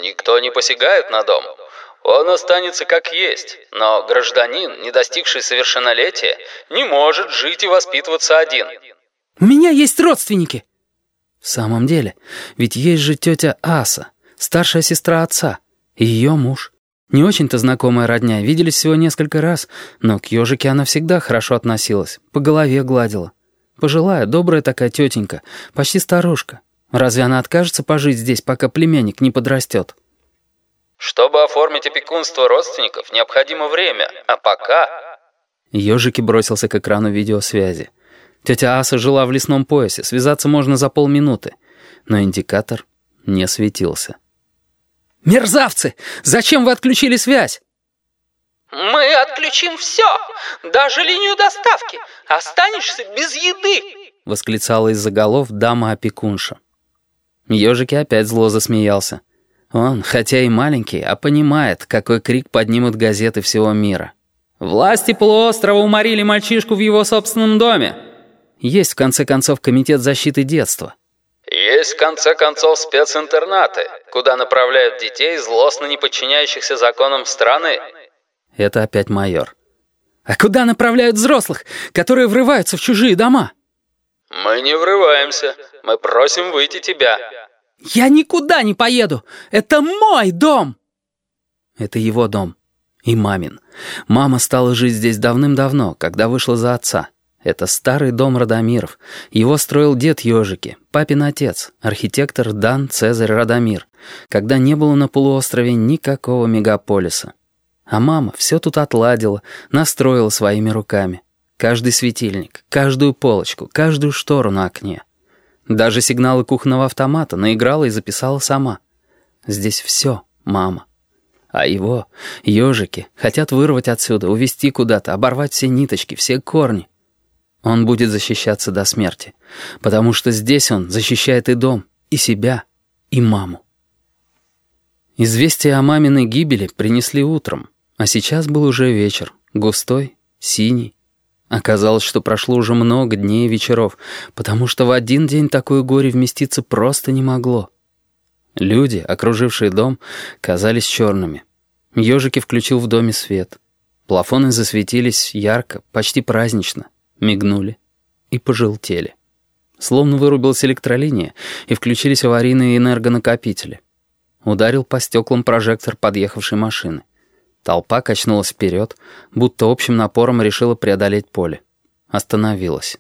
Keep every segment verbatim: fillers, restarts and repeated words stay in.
никто не посягает на дом. Он останется как есть, но гражданин, не достигший совершеннолетия, не может жить и воспитываться один. У меня есть родственники. В самом деле, ведь есть же тетя Аса, старшая сестра отца, и ее муж. Не очень-то знакомая родня, виделись всего несколько раз, но к ежике она всегда хорошо относилась, по голове гладила. Пожилая, добрая такая тетенька, почти старушка. Разве она откажется пожить здесь, пока племянник не подрастет? Чтобы оформить опекунство родственников, необходимо время, а пока... Ежики бросился к экрану видеосвязи. Тетя Аса жила в лесном поясе, связаться можно за полминуты, но индикатор не светился. «Мерзавцы! Зачем вы отключили связь?» «Мы отключим все, даже линию доставки. Останешься без еды!» — восклицала из-за голов дама-опекунша. Ежики опять зло засмеялся. Он, хотя и маленький, а понимает, какой крик поднимут газеты всего мира. «Власти полуострова уморили мальчишку в его собственном доме!» Есть, в конце концов, комитет защиты детства. Есть, в конце концов, специнтернаты, куда направляют детей, злостно не подчиняющихся законам страны. Это опять майор. А куда направляют взрослых, которые врываются в чужие дома? Мы не врываемся, мы просим выйти тебя. Я никуда не поеду! Это мой дом! Это его дом. И мамин. Мама стала жить здесь давным-давно, когда вышла за отца. Это старый дом Радомиров. Его строил дед Ежики, папин отец, архитектор Дан Цезарь Радомир, когда не было на полуострове никакого мегаполиса. А мама все тут отладила, настроила своими руками. Каждый светильник, каждую полочку, каждую штору на окне. Даже сигналы кухонного автомата наиграла и записала сама. Здесь все мама. А его, ежики, хотят вырвать отсюда, увезти куда-то, оборвать все ниточки, все корни. Он будет защищаться до смерти, потому что здесь он защищает и дом, и себя, и маму. Известие о маминой гибели принесли утром, а сейчас был уже вечер, густой, синий. Оказалось, что прошло уже много дней и вечеров, потому что в один день такое горе вместиться просто не могло. Люди, окружившие дом, казались черными. Ежики включил в доме свет. Плафоны засветились ярко, почти празднично, мигнули и пожелтели. Словно вырубилась электролиния, и включились аварийные энергонакопители. Ударил по стеклам прожектор подъехавшей машины. Толпа качнулась вперед, будто общим напором решила преодолеть поле. Остановилась.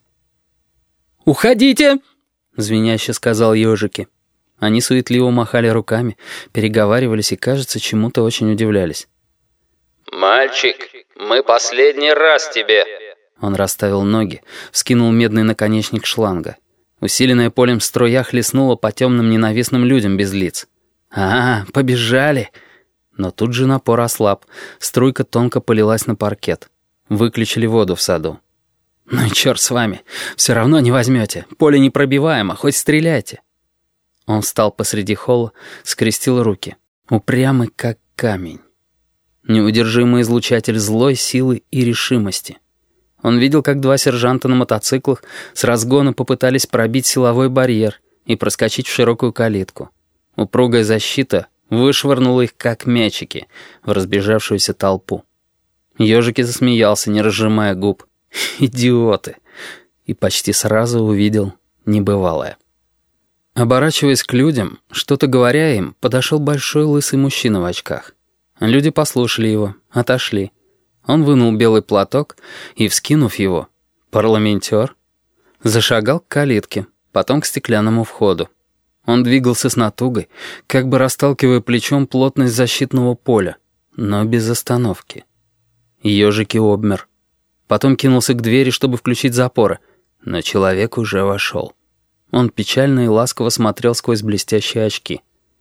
«Уходите!» — звеняще сказал ежики. Они суетливо махали руками, переговаривались и, кажется, чему-то очень удивлялись. «Мальчик, мы последний раз тебе...» Он расставил ноги, вскинул медный наконечник шланга. Усиленная полем струя хлестнула по темным ненавистным людям без лиц. «А, побежали!» Но тут же напор ослаб, струйка тонко полилась на паркет. Выключили воду в саду. «Ну и черт с вами, все равно не возьмете, поле непробиваемо, хоть стреляйте». Он встал посреди холла, скрестил руки, упрямый как камень. Неудержимый излучатель злой силы и решимости. Он видел, как два сержанта на мотоциклах с разгона попытались пробить силовой барьер и проскочить в широкую калитку. Упругая защита вышвырнула их, как мячики, в разбежавшуюся толпу. Ежики засмеялся, не разжимая губ. «Идиоты!» И почти сразу увидел небывалое. Оборачиваясь к людям, что-то говоря им, подошел большой лысый мужчина в очках. Люди послушали его, отошли. Он вынул белый платок и, вскинув его, парламентер, зашагал к калитке, потом к стеклянному входу. Он двигался с натугой, как бы расталкивая плечом плотность защитного поля, но без остановки. Ежики обмер. Потом кинулся к двери, чтобы включить запоры, но человек уже вошел. Он печально и ласково смотрел сквозь блестящие очки.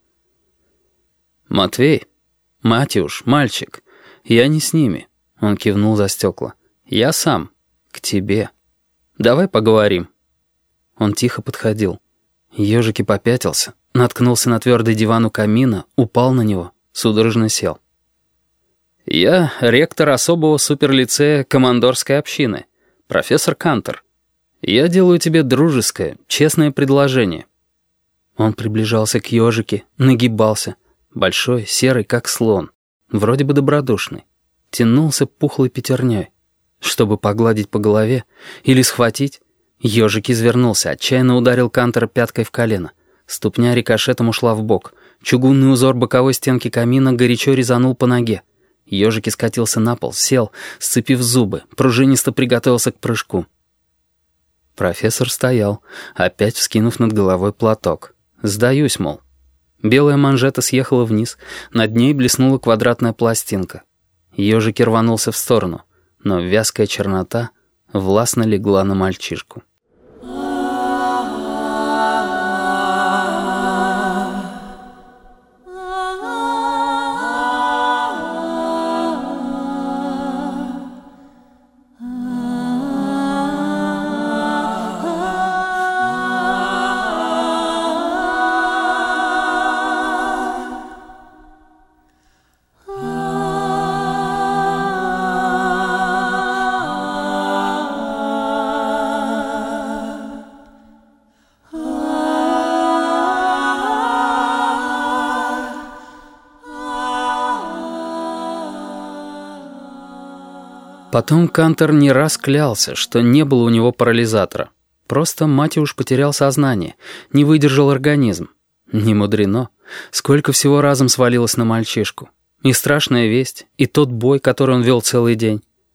«Матвей, Матюш, мальчик, я не с ними», — он кивнул за стекла. «Я сам, к тебе. Давай поговорим». Он тихо подходил. Ежики попятился, наткнулся на твердый диван у камина, упал на него, судорожно сел. «Я ректор особого суперлицея командорской общины, профессор Кантер. Я делаю тебе дружеское, честное предложение». Он приближался к ежике, нагибался, Большой, серый, как слон. Вроде бы добродушный. Тянулся пухлой пятерней. Чтобы погладить по голове или схватить, ежик извернулся, отчаянно ударил Кантера пяткой в колено. Ступня рикошетом ушла в бок. Чугунный узор боковой стенки камина горячо резанул по ноге. Ежик скатился на пол, сел, сцепив зубы, пружинисто приготовился к прыжку. Профессор стоял, опять вскинув над головой платок. «Сдаюсь, мол». Белая манжета съехала вниз, над ней блеснула квадратная пластинка. Ежик рванулся в сторону, но вязкая чернота властно легла на мальчишку. Потом Кантер не раз клялся, что не было у него парализатора. Просто Матиуш потерял сознание, не выдержал организм. Не мудрено. Сколько всего разом свалилось на мальчишку. И страшная весть, и тот бой, который он вел целый день.